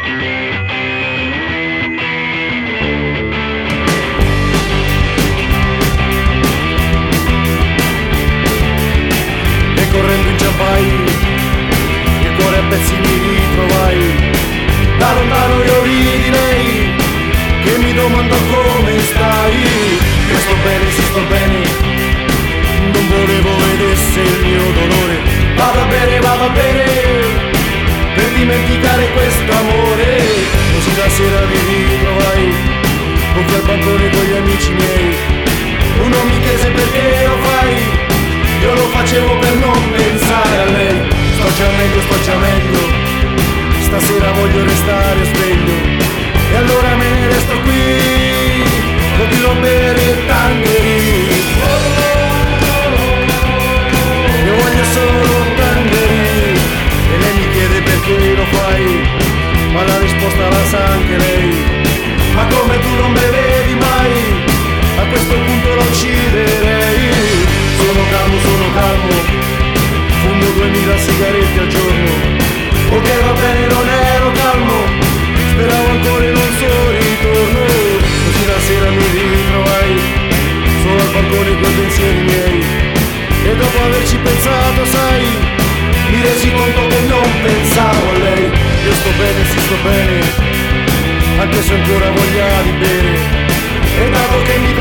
E correndo inciampai, il cuore a pezzi mi ritrovai. Da lontano io vidi lei che mi domandò come stai. Io sto bene, sì sto bene, non volevo vedesse il mio dolore. Vada bene, per dimenticare questo amore. Così la sera mi ritrovai, con al bancone con gli amici miei. Uno mi chiese perché lo fai, io lo facevo per non pensare a lei. Sto già meglio, stasera voglio restare sveglio. E allora me ne resto qui, continuo a bere tangheri. Io voglio solo tangheri. E lei mi chiede perché lo fai, ma la risposta la sa anche lei. Ma come tu non bevevi mai, a questo punto la ucciderei. Sono calmo, fumo 2000 sigarette al giorno. Ok va bene, non ero calmo, speravo ancora in un suo ritorno. Così la sera mi ritrovai, solo al balcone coi pensieri miei. E dopo averci pensato, sai, mi resi conto che non pensavo a lei. Io sto bene, sì sto bene, anche se ancora voglia di bere. E dato che mi